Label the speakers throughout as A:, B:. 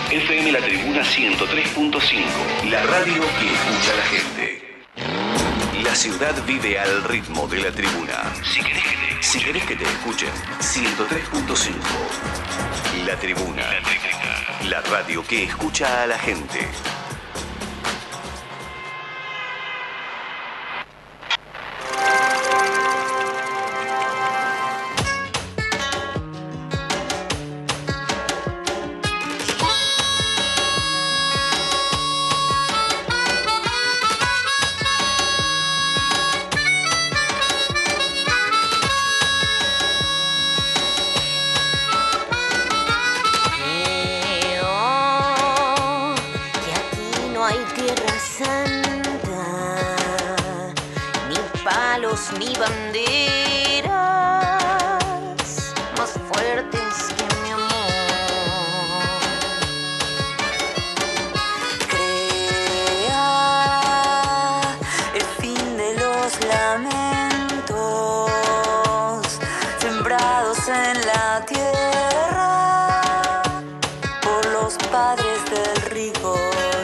A: FM La Tribuna 103.5, la radio que escucha a la gente. La ciudad vive al ritmo de La Tribuna. Si querés que te escuchen, 103.5. La Tribuna, la radio que escucha a la gente.
B: Ni banderas más fuertes que mi amor. Crea el fin de los lamentos sembrados en la tierra por los padres del rigor.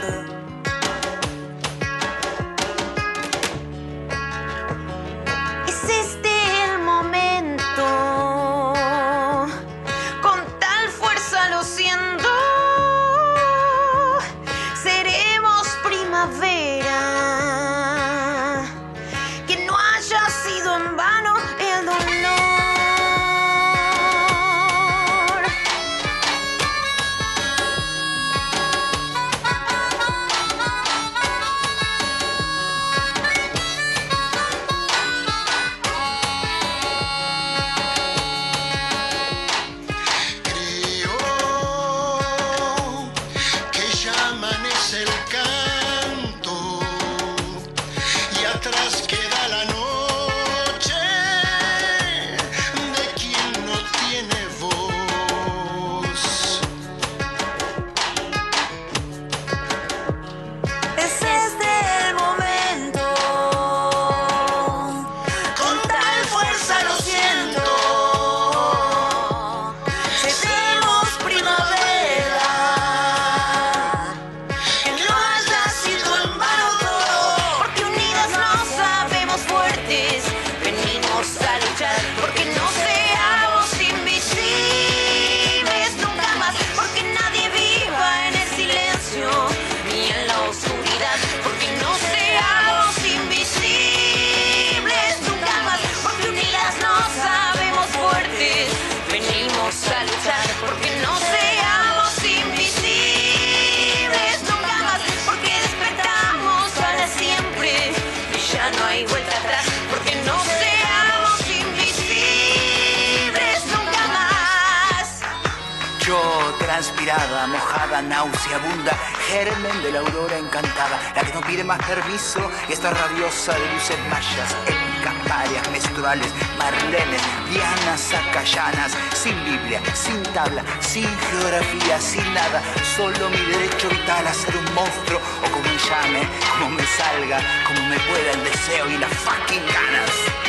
C: Transpirada, mojada, nauseabunda, germen de la aurora encantada, la que no pide más permiso y está rabiosa de luces mayas, épicas, parias, menstruales, marlenes, dianas, acayanas, sin Biblia, sin tabla, sin geografía, sin nada, solo mi derecho vital a ser un monstruo, o como me llame, como me salga, como me pueda el deseo y las fucking ganas.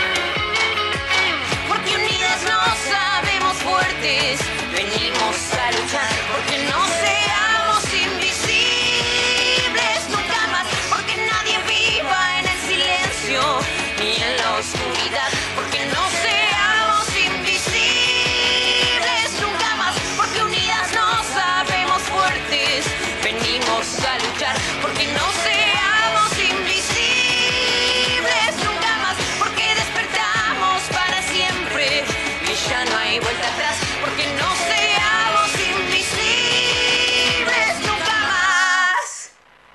B: Porque unidas nos sabemos fuertes, venimos a luchar, porque no seamos invisibles nunca más, porque nadie viva en el silencio ni en la oscuridad, porque no seamos invisibles nunca más, porque unidas nos sabemos fuertes, venimos a luchar, porque no seamos invisibles nunca más, porque despertamos para siempre y ya no hay vuelta atrás, porque no seamos invisibles nunca más.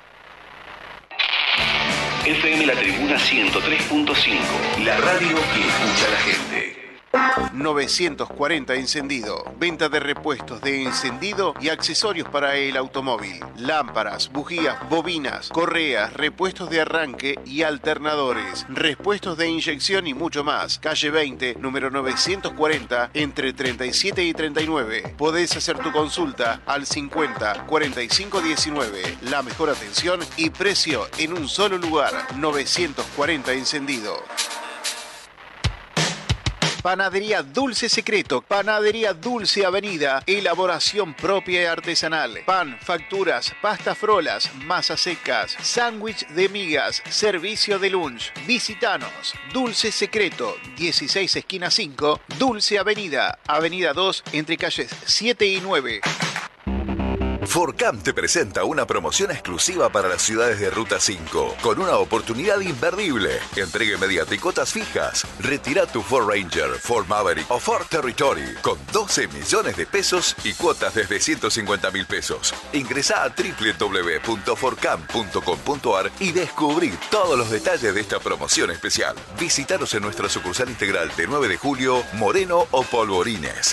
A: FM La Tribuna 103.5, la radio que escucha a la gente.
D: 940 Encendido. Venta de repuestos de encendido y accesorios para el automóvil. Lámparas, bujías, bobinas, correas, repuestos de arranque y alternadores. Repuestos de inyección y mucho más. Calle 20, número 940, entre 37 y 39. Podés hacer tu consulta al 50 45 19. La mejor atención y precio en un solo lugar. 940 Encendido. Panadería Dulce Secreto, Panadería Dulce Avenida, elaboración propia y artesanal. Pan, facturas, pastas frolas, masas secas, sándwich de migas, servicio de lunch. Visítanos. Dulce Secreto, 16 esquina 5, Dulce Avenida, Avenida 2, entre calles 7 y 9.
E: Forcam te presenta una promoción exclusiva para las ciudades de Ruta 5, con una oportunidad imperdible. Entrega inmediata y cuotas fijas. Retira tu Ford Ranger, Ford Maverick o Ford Territory con 12 millones de pesos y cuotas desde 150.000 pesos. Ingresá a www.forcam.com.ar y descubrí todos los detalles de esta promoción especial. Visítanos en nuestra sucursal integral de 9 de julio, Moreno o Polvorines.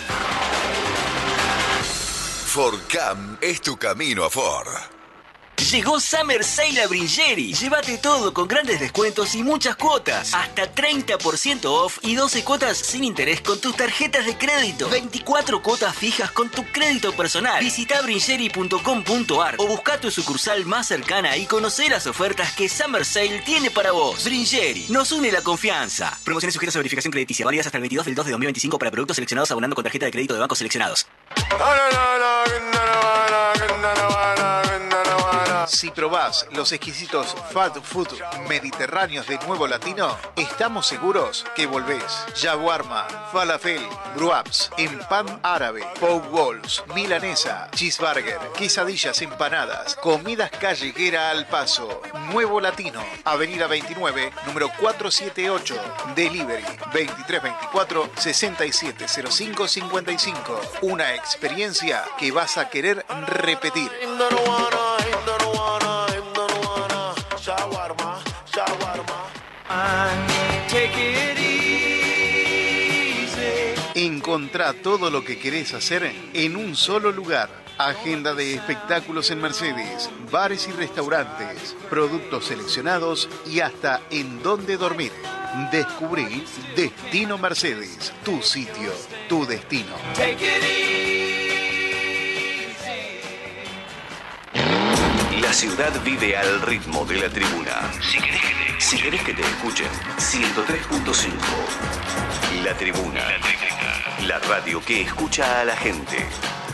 E: Forcam es tu camino a Ford.
F: Llegó Summer Sale a Bringeri. Llévate todo con grandes descuentos y muchas cuotas. Hasta 30% off y 12 cuotas sin interés con tus tarjetas de crédito. 24 cuotas fijas con tu crédito personal. Visita bringeri.com.ar o busca tu sucursal más cercana y conoce las ofertas que Summer Sale tiene para vos. Bringeri, nos une la confianza. Promociones sujetas a verificación crediticia. Válidas hasta el 22 del 2 de 2025 para productos seleccionados abonando con tarjeta de crédito de bancos seleccionados.
D: Si probás los exquisitos fast food mediterráneos de Nuevo Latino, estamos seguros que volvés. Shawarma, falafel, wraps, en pan árabe, poke bowls, milanesa, cheeseburger, quesadillas empanadas, comidas callejera al paso. Nuevo Latino, Avenida 29, número 478, Delivery 2324-670555. Una experiencia que vas a querer repetir. Encontrá todo lo que querés hacer en un solo lugar. Agenda de espectáculos en Mercedes, bares y restaurantes, productos seleccionados y hasta en dónde dormir. Descubrí Destino Mercedes, tu sitio, tu destino.
A: La ciudad vive al ritmo de la tribuna. Si querés que te escuchen, 103.5. La tribuna. La radio que escucha a la gente.